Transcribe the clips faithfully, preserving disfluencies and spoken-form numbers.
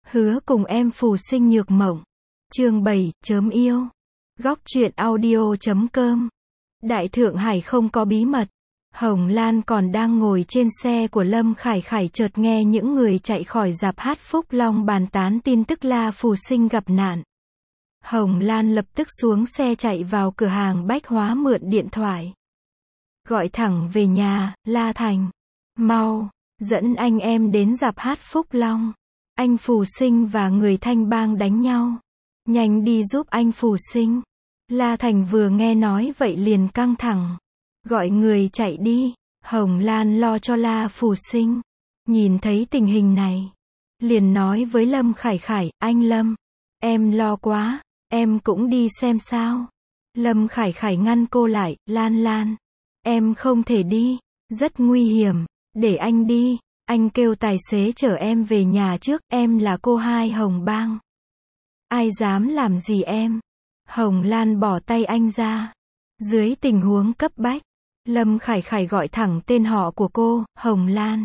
Hứa cùng em phù sinh nhược mộng. Chương bảy, chớm yêu. Góc truyện audio chấm com. Đại Thượng Hải không có bí mật. Hồng Lan còn đang ngồi trên xe của Lâm Khải Khải chợt nghe những người chạy khỏi rạp hát Phúc Long bàn tán tin tức La Phù Sinh gặp nạn. Hồng Lan lập tức xuống xe chạy vào cửa hàng bách hóa mượn điện thoại. Gọi thẳng về nhà, La Thành. Mau, dẫn anh em đến rạp hát Phúc Long. Anh Phù Sinh và người Thanh Bang đánh nhau. Nhanh đi giúp anh Phù Sinh. La Thành vừa nghe nói vậy liền căng thẳng. Gọi người chạy đi. Hồng Lan lo cho La Phù Sinh. Nhìn thấy tình hình này, liền nói với Lâm Khải Khải, anh Lâm, em lo quá, em cũng đi xem sao. Lâm Khải Khải ngăn cô lại, Lan Lan, em không thể đi, rất nguy hiểm, để anh đi, anh kêu tài xế chở em về nhà trước, em là cô hai Hồng Bang. Ai dám làm gì em? Hồng Lan bỏ tay anh ra. Dưới tình huống cấp bách, Lâm Khải Khải gọi thẳng tên họ của cô, Hồng Lan.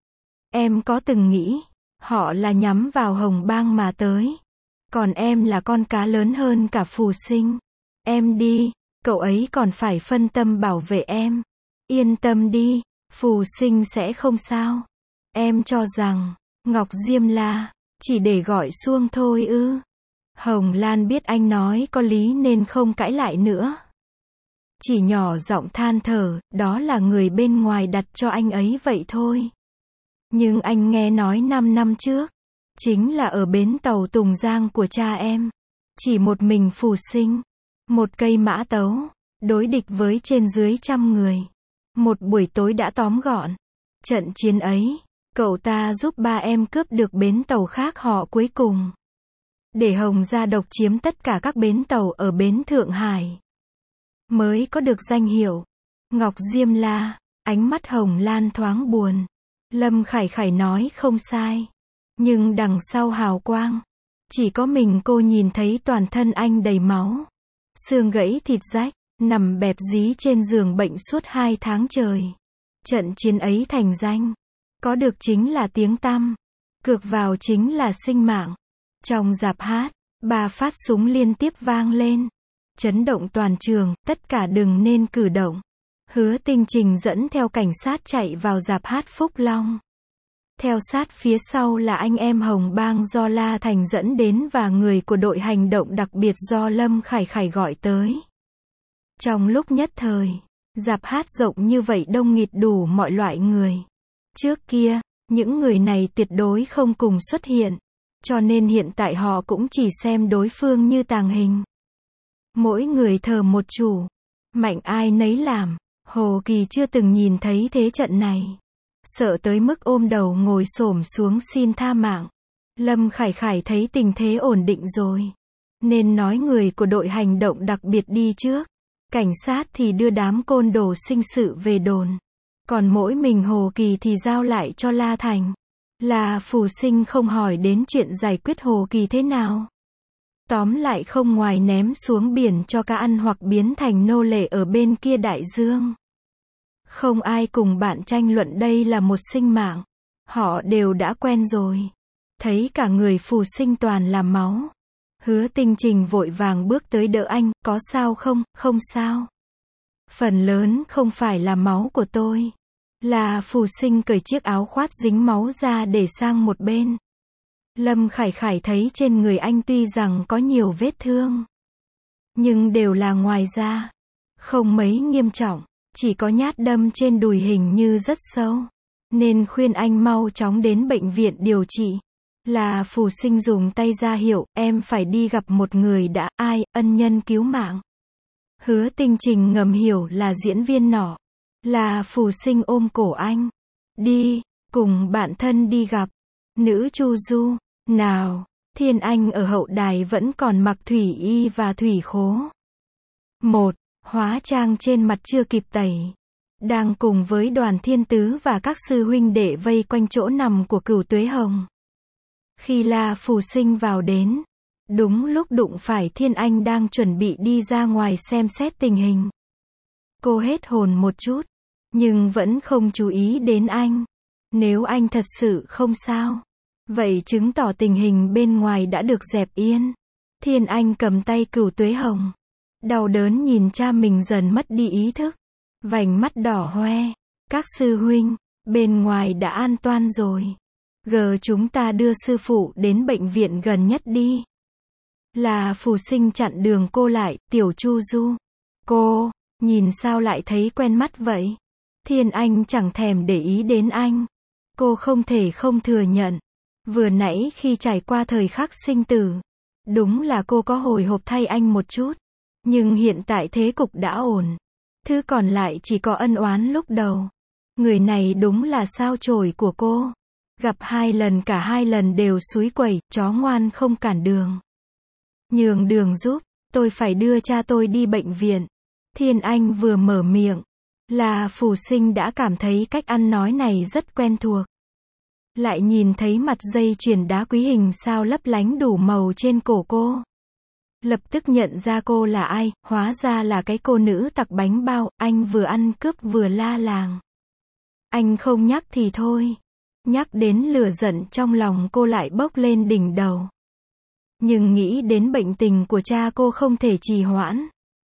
Em có từng nghĩ, họ là nhắm vào Hồng Bang mà tới. Còn em là con cá lớn hơn cả Phù Sinh. Em đi, cậu ấy còn phải phân tâm bảo vệ em. Yên tâm đi, Phù Sinh sẽ không sao. Em cho rằng, Ngọc Diêm La, chỉ để gọi xuông thôi ư. Hồng Lan biết anh nói có lý nên không cãi lại nữa. Chỉ nhỏ giọng than thở, đó là người bên ngoài đặt cho anh ấy vậy thôi. Nhưng anh nghe nói năm năm trước, chính là ở bến tàu Tùng Giang của cha em. Chỉ một mình Phù Sinh, một cây mã tấu, đối địch với trên dưới trăm người. Một buổi tối đã tóm gọn. Trận chiến ấy, cậu ta giúp ba em cướp được bến tàu khác họ cuối cùng. Để Hồng gia độc chiếm tất cả các bến tàu ở bến Thượng Hải. Mới có được danh hiệu Ngọc Diêm La. Ánh mắt Hồng Lan thoáng buồn. Lâm Khải Khải nói không sai. Nhưng đằng sau hào quang, chỉ có mình cô nhìn thấy toàn thân anh đầy máu. Xương gãy thịt rách, nằm bẹp dí trên giường bệnh suốt hai tháng trời. Trận chiến ấy thành danh. Có được chính là tiếng tăm. Cược vào chính là sinh mạng. Trong rạp hát, ba phát súng liên tiếp vang lên. Chấn động toàn trường, tất cả đừng nên cử động. Hứa Tinh Trình dẫn theo cảnh sát chạy vào rạp hát Phúc Long. Theo sát phía sau là anh em Hồng Bang do La Thành dẫn đến và người của đội hành động đặc biệt do Lâm Khải Khải gọi tới. Trong lúc nhất thời, rạp hát rộng như vậy đông nghịt đủ mọi loại người. Trước kia, những người này tuyệt đối không cùng xuất hiện. Cho nên hiện tại họ cũng chỉ xem đối phương như tàng hình. Mỗi người thờ một chủ. Mạnh ai nấy làm. Hồ Kỳ chưa từng nhìn thấy thế trận này. Sợ tới mức ôm đầu ngồi xổm xuống xin tha mạng. Lâm Khải Khải thấy tình thế ổn định rồi. Nên nói người của đội hành động đặc biệt đi trước. Cảnh sát thì đưa đám côn đồ sinh sự về đồn. Còn mỗi mình Hồ Kỳ thì giao lại cho La Thành. Là Phù Sinh không hỏi đến chuyện giải quyết Hồ Kỳ thế nào. Tóm lại không ngoài ném xuống biển cho cá ăn hoặc biến thành nô lệ ở bên kia đại dương. Không ai cùng bạn tranh luận đây là một sinh mạng. Họ đều đã quen rồi. Thấy cả người Phù Sinh toàn là máu. Hứa Tinh Trình vội vàng bước tới đỡ anh, có sao không, không sao. Phần lớn không phải là máu của tôi. Là Phù Sinh cởi chiếc áo khoác dính máu ra để sang một bên. Lâm Khải Khải thấy trên người anh tuy rằng có nhiều vết thương, nhưng đều là ngoài da. Không mấy nghiêm trọng, chỉ có nhát đâm trên đùi hình như rất sâu. Nên khuyên anh mau chóng đến bệnh viện điều trị. Là Phù Sinh dùng tay ra hiệu, em phải đi gặp một người đã, ai, ân nhân cứu mạng. Hứa Tinh Trình ngầm hiểu là diễn viên nọ. Là Phù Sinh ôm cổ anh. Đi, cùng bạn thân đi gặp. Nữ Chu Du. Nào, Thiên Anh ở hậu đài vẫn còn mặc thủy y và thủy khố. Một, hóa trang trên mặt chưa kịp tẩy. Đang cùng với đoàn thiên tứ và các sư huynh đệ vây quanh chỗ nằm của Cửu Tuế Hồng. Khi La Phù Sinh vào đến, đúng lúc đụng phải Thiên Anh đang chuẩn bị đi ra ngoài xem xét tình hình. Cô hết hồn một chút, nhưng vẫn không chú ý đến anh. Nếu anh thật sự không sao, Vậy chứng tỏ tình hình bên ngoài đã được dẹp yên. Thiên Anh cầm tay Cửu Tuế Hồng. Đau đớn nhìn cha mình dần mất đi ý thức. Vành mắt đỏ hoe. Các sư huynh, bên ngoài đã an toàn rồi. Gờ chúng ta đưa sư phụ đến bệnh viện gần nhất đi. Là Phù Sinh chặn đường cô lại, Tiểu Chu Du. Cô, nhìn sao lại thấy quen mắt vậy? Thiên Anh chẳng thèm để ý đến anh. Cô không thể không thừa nhận. Vừa nãy khi trải qua thời khắc sinh tử, đúng là cô có hồi hộp thay anh một chút. Nhưng hiện tại thế cục đã ổn. Thứ còn lại chỉ có ân oán lúc đầu. Người này đúng là sao chổi của cô. Gặp hai lần cả hai lần đều xúi quẩy, chó ngoan không cản đường. Nhường đường giúp, tôi phải đưa cha tôi đi bệnh viện. Thiên Anh vừa mở miệng, là Phù Sinh đã cảm thấy cách ăn nói này rất quen thuộc. Lại nhìn thấy mặt dây chuyền đá quý hình sao lấp lánh đủ màu trên cổ cô. Lập tức nhận ra cô là ai, hóa ra là cái cô nữ tặc bánh bao, anh vừa ăn cướp vừa la làng. Anh không nhắc thì thôi. Nhắc đến lửa giận trong lòng cô lại bốc lên đỉnh đầu. Nhưng nghĩ đến bệnh tình của cha cô không thể trì hoãn.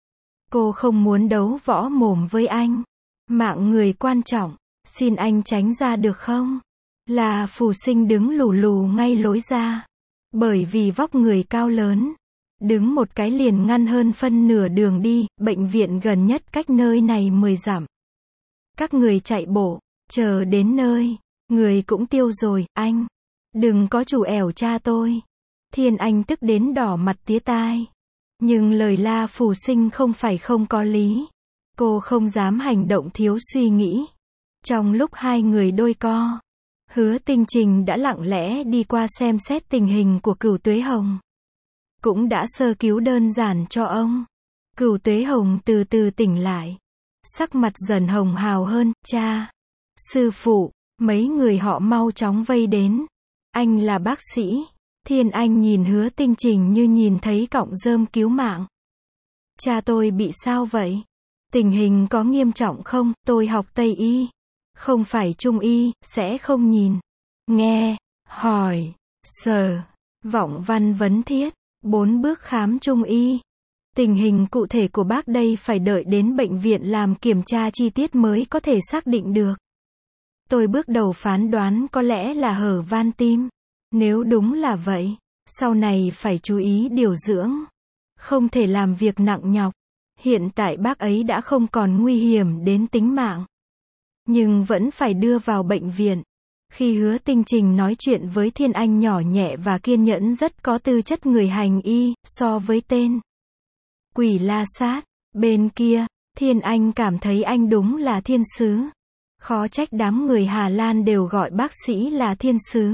Cô không muốn đấu võ mồm với anh. Mạng người quan trọng, xin anh tránh ra được không? Là Phù Sinh đứng lù lù ngay lối ra. Bởi vì vóc người cao lớn. Đứng một cái liền ngăn hơn phân nửa đường đi, bệnh viện gần nhất cách nơi này mười dặm. Các người chạy bộ, chờ đến nơi, người cũng tiêu rồi, anh. Đừng có chủ ẻo cha tôi. Thiên Anh tức đến đỏ mặt tía tai. Nhưng lời La Phù Sinh không phải không có lý. Cô không dám hành động thiếu suy nghĩ. Trong lúc hai người đôi co, Hứa Tinh Trình đã lặng lẽ đi qua xem xét tình hình của Cửu Tuế Hồng. Cũng đã sơ cứu đơn giản cho ông. Cửu Tuế Hồng từ từ tỉnh lại. Sắc mặt dần hồng hào hơn, cha, sư phụ, mấy người họ mau chóng vây đến. Anh là bác sĩ. Thiên Anh nhìn Hứa Tinh Trình như nhìn thấy cọng rơm cứu mạng. Cha tôi bị sao vậy? Tình hình có nghiêm trọng không? Tôi học Tây Y. Không phải Trung Y, sẽ không nhìn, nghe, hỏi, sờ, vọng văn vấn thiết. Bốn bước khám Trung Y. Tình hình cụ thể của bác đây phải đợi đến bệnh viện làm kiểm tra chi tiết mới có thể xác định được. Tôi bước đầu phán đoán có lẽ là hở van tim. Nếu đúng là vậy, sau này phải chú ý điều dưỡng. Không thể làm việc nặng nhọc. Hiện tại bác ấy đã không còn nguy hiểm đến tính mạng. Nhưng vẫn phải đưa vào bệnh viện. Khi Hứa Tinh Trình nói chuyện với Thiên Anh nhỏ nhẹ và kiên nhẫn rất có tư chất người hành y, so với tên Quỷ La Sát, bên kia, Thiên Anh cảm thấy anh đúng là thiên sứ. Khó trách đám người Hà Lan đều gọi bác sĩ là thiên sứ.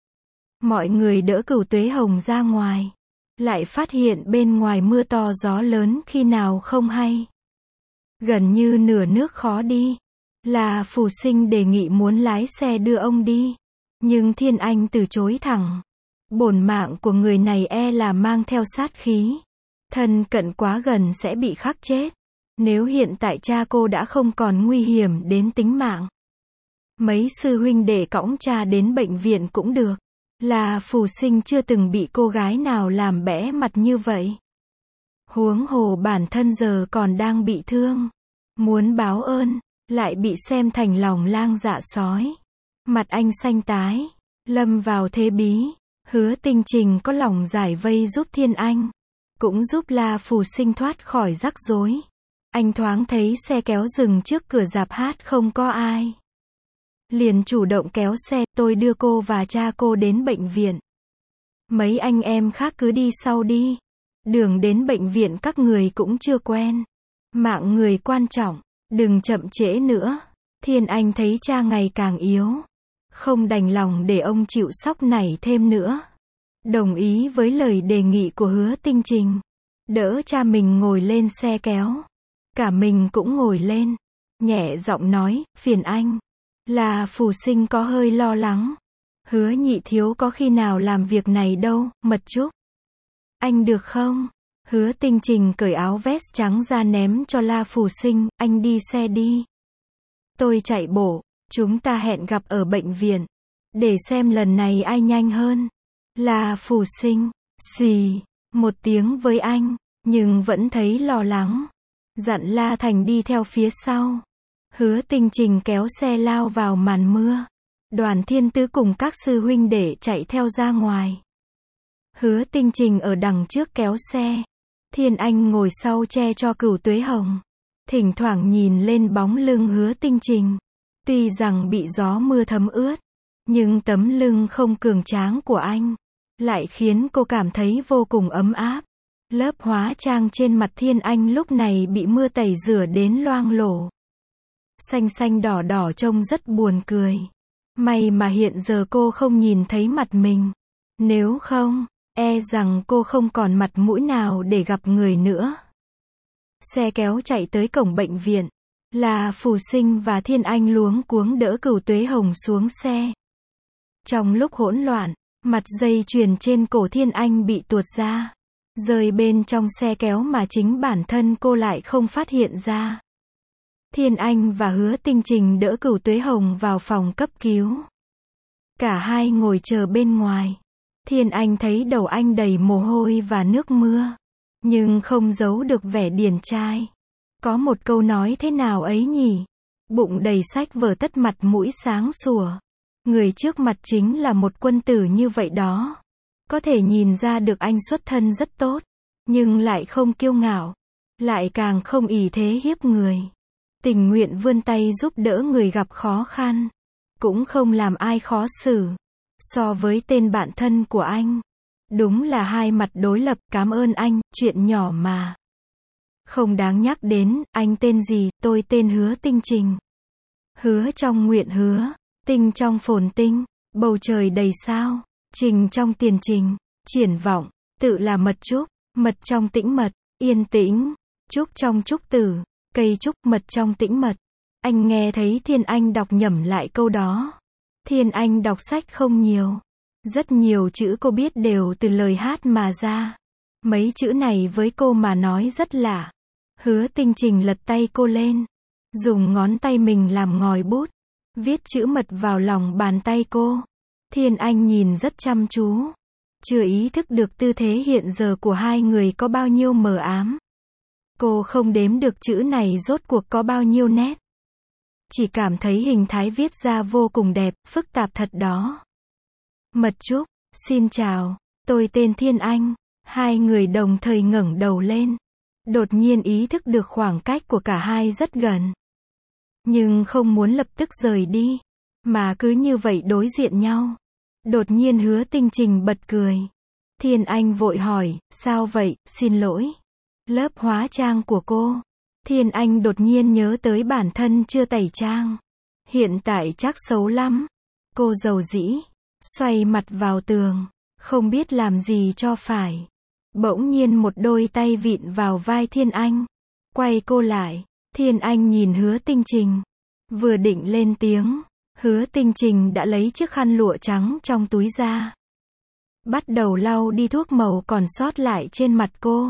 Mọi người đỡ Cửu Tuế Hồng ra ngoài. Lại phát hiện bên ngoài mưa to gió lớn khi nào không hay. Gần như nửa nước khó đi. Là Phù Sinh đề nghị muốn lái xe đưa ông đi. Nhưng Thiên Anh từ chối thẳng. Bổn mạng của người này e là mang theo sát khí. Thân cận quá gần sẽ bị khắc chết. Nếu hiện tại cha cô đã không còn nguy hiểm đến tính mạng. Mấy sư huynh đệ cõng cha đến bệnh viện cũng được. Là Phù Sinh chưa từng bị cô gái nào làm bẽ mặt như vậy. Huống hồ bản thân giờ còn đang bị thương. Muốn báo ơn, lại bị xem thành lòng lang dạ sói. Mặt anh xanh tái, lâm vào thế bí. Hứa Tinh Trình có lòng giải vây giúp Thiên Anh. Cũng giúp La Phù Sinh thoát khỏi rắc rối. Anh thoáng thấy xe kéo dừng trước cửa rạp hát không có ai. Liền chủ động kéo xe, tôi đưa cô và cha cô đến bệnh viện. Mấy anh em khác cứ đi sau đi. Đường đến bệnh viện các người cũng chưa quen. Mạng người quan trọng, đừng chậm trễ nữa. Thiên Anh thấy cha ngày càng yếu. Không đành lòng để ông chịu sốc này thêm nữa. Đồng ý với lời đề nghị của Hứa Tinh Trình. Đỡ cha mình ngồi lên xe kéo. Cả mình cũng ngồi lên. Nhẹ giọng nói, phiền anh. Là Phù Sinh có hơi lo lắng. Hứa nhị thiếu có khi nào làm việc này đâu, Mật Trúc. Anh được không? Hứa Tinh Trình cởi áo vest trắng ra ném cho La Phù Sinh, anh đi xe đi. Tôi chạy bộ, chúng ta hẹn gặp ở bệnh viện. để xem lần này ai nhanh hơn. La Phù Sinh, xì, một tiếng với anh, nhưng vẫn thấy lo lắng. Dặn La Thành đi theo phía sau. Hứa Tinh Trình kéo xe lao vào màn mưa. Đoàn Thiên Tứ cùng các sư huynh đệ chạy theo ra ngoài. Hứa Tinh Trình ở đằng trước kéo xe. Thiên Anh ngồi sau che cho Cửu Tuế Hồng. Thỉnh thoảng nhìn lên bóng lưng Hứa Tinh Trình. Tuy rằng bị gió mưa thấm ướt, nhưng tấm lưng không cường tráng của anh lại khiến cô cảm thấy vô cùng ấm áp. Lớp hóa trang trên mặt Thiên Anh lúc này bị mưa tẩy rửa đến loang lổ. Xanh xanh đỏ đỏ trông rất buồn cười. May mà hiện giờ cô không nhìn thấy mặt mình. Nếu không, e rằng cô không còn mặt mũi nào để gặp người nữa. Xe kéo chạy tới cổng bệnh viện. La Phù Sinh và Thiên Anh luống cuống đỡ Cửu Tuế Hồng xuống xe. Trong lúc hỗn loạn, mặt dây chuyền trên cổ Thiên Anh bị tuột ra, rơi bên trong xe kéo mà chính bản thân cô lại không phát hiện ra. Thiên Anh và Hứa Tinh Trình đỡ Cửu Tuế Hồng vào phòng cấp cứu. Cả hai ngồi chờ bên ngoài. Thiên Anh thấy đầu anh đầy mồ hôi và nước mưa, nhưng không giấu được vẻ điển trai. Có một câu nói thế nào ấy nhỉ? Bụng đầy sách vở tất mặt mũi sáng sủa. Người trước mặt chính là một quân tử như vậy đó. Có thể nhìn ra được anh xuất thân rất tốt, nhưng lại không kiêu ngạo, lại càng không ỷ thế hiếp người. Tình nguyện vươn tay giúp đỡ người gặp khó khăn, cũng không làm ai khó xử. So với tên bạn thân của anh, đúng là hai mặt đối lập. Cảm ơn anh, chuyện nhỏ mà. Không đáng nhắc đến. Anh tên gì? Tôi tên Hứa Tinh Trình. Hứa trong nguyện hứa, tinh trong phồn tinh, bầu trời đầy sao, trình trong tiền trình, triển vọng, tự là mật trúc, mật trong tĩnh mật, yên tĩnh, trúc trong trúc tử, cây trúc mật trong tĩnh mật. Anh nghe thấy Thiên Anh đọc nhẩm lại câu đó. Thiên Anh đọc sách không nhiều. Rất nhiều chữ cô biết đều từ lời hát mà ra. Mấy chữ này với cô mà nói rất lạ. Hứa Tinh Trình lật tay cô lên, dùng ngón tay mình làm ngòi bút, viết chữ mật vào lòng bàn tay cô. Thiên Anh nhìn rất chăm chú, chưa ý thức được tư thế hiện giờ của hai người có bao nhiêu mờ ám. Cô không đếm được chữ này rốt cuộc có bao nhiêu nét. Chỉ cảm thấy hình thái viết ra vô cùng đẹp, phức tạp thật đó. Mật trúc, xin chào, tôi tên Thiên Anh. Hai người đồng thời ngẩng đầu lên. Đột nhiên ý thức được khoảng cách của cả hai rất gần. Nhưng không muốn lập tức rời đi, mà cứ như vậy đối diện nhau. Đột nhiên Hứa Tinh Trình bật cười. Thiên Anh vội hỏi, sao vậy? Xin lỗi. Lớp hóa trang của cô. Thiên Anh đột nhiên nhớ tới bản thân chưa tẩy trang. Hiện tại chắc xấu lắm. Cô dầu dĩ, xoay mặt vào tường, không biết làm gì cho phải. Bỗng nhiên một đôi tay vịn vào vai Thiên Anh, quay cô lại. Thiên Anh nhìn Hứa Tinh Trình, vừa định lên tiếng, Hứa Tinh Trình đã lấy chiếc khăn lụa trắng trong túi ra, bắt đầu lau đi thuốc màu còn sót lại trên mặt cô.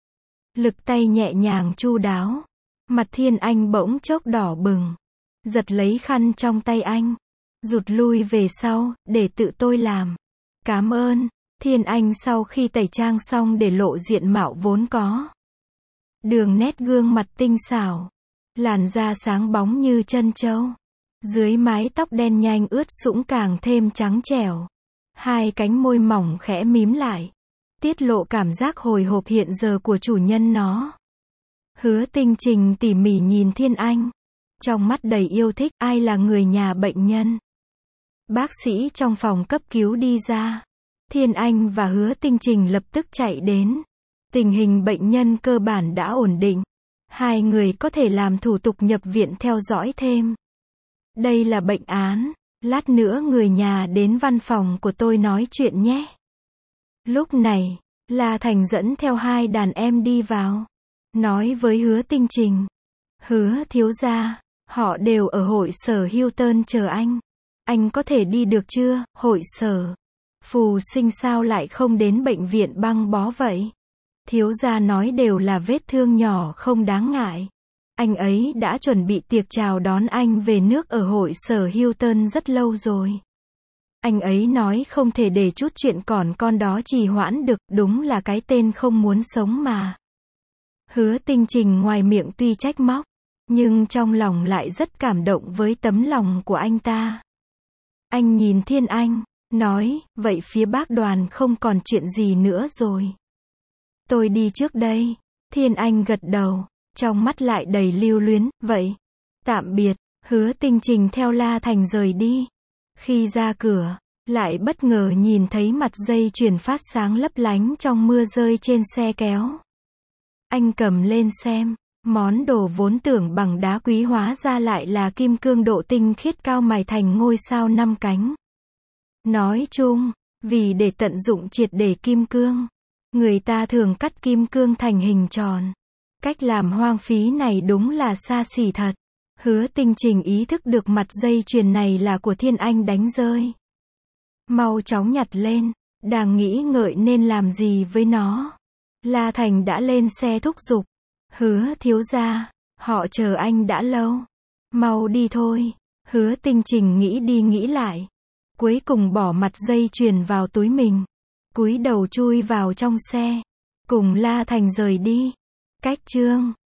Lực tay nhẹ nhàng chu đáo, mặt Thiên Anh bỗng chốc đỏ bừng, giật lấy khăn trong tay anh, rụt lui về sau, để tự tôi làm. Cảm ơn. Thiên Anh sau khi tẩy trang xong để lộ diện mạo vốn có. Đường nét gương mặt tinh xảo, làn da sáng bóng như trân châu. Dưới mái tóc đen nhanh ướt sũng càng thêm trắng trẻo. Hai cánh môi mỏng khẽ mím lại, tiết lộ cảm giác hồi hộp hiện giờ của chủ nhân nó. Hứa Tinh Trình tỉ mỉ nhìn Thiên Anh, trong mắt đầy yêu thích. Ai là người nhà bệnh nhân? Bác sĩ trong phòng cấp cứu đi ra. Thiên Anh và Hứa Tinh Trình lập tức chạy đến. Tình hình bệnh nhân cơ bản đã ổn định. Hai người có thể làm thủ tục nhập viện theo dõi thêm. Đây là bệnh án. Lát nữa người nhà đến văn phòng của tôi nói chuyện nhé. Lúc này, La Thành dẫn theo hai đàn em đi vào. Nói với Hứa Tinh Trình. Hứa thiếu gia, họ đều ở hội sở Hilton chờ anh. Anh có thể đi được chưa? Hội sở Phù Sinh sao lại không đến bệnh viện băng bó vậy? Thiếu gia nói đều là vết thương nhỏ không đáng ngại. Anh ấy đã chuẩn bị tiệc chào đón anh về nước ở hội sở Hilton rất lâu rồi. Anh ấy nói không thể để chút chuyện còn con đó trì hoãn được, đúng là cái tên không muốn sống mà. Hứa Tinh Trình ngoài miệng tuy trách móc, nhưng trong lòng lại rất cảm động với tấm lòng của anh ta. Anh nhìn Thiên Anh, nói, vậy phía bác Đoàn không còn chuyện gì nữa rồi. Tôi đi trước đây. Thiên Anh gật đầu, trong mắt lại đầy lưu luyến, vậy. Tạm biệt. Hứa Tinh Trình theo La Thành rời đi. Khi ra cửa, lại bất ngờ nhìn thấy mặt dây chuyền phát sáng lấp lánh trong mưa rơi trên xe kéo. Anh cầm lên xem, món đồ vốn tưởng bằng đá quý hóa ra lại là kim cương độ tinh khiết cao mài thành ngôi sao năm cánh. Nói chung, vì để tận dụng triệt để kim cương, người ta thường cắt kim cương thành hình tròn. Cách làm hoang phí này đúng là xa xỉ thật. Hứa Tinh Trình ý thức được mặt dây chuyền này là của Thiên Anh đánh rơi. Mau chóng nhặt lên, đang nghĩ ngợi nên làm gì với nó. La Thành đã lên xe thúc giục. Hứa thiếu gia, họ chờ anh đã lâu. Mau đi thôi. Hứa Tinh Trình nghĩ đi nghĩ lại. Cuối cùng bỏ mặt dây chuyền vào túi mình. Cúi đầu chui vào trong xe. Cùng La Thành rời đi. Cách chương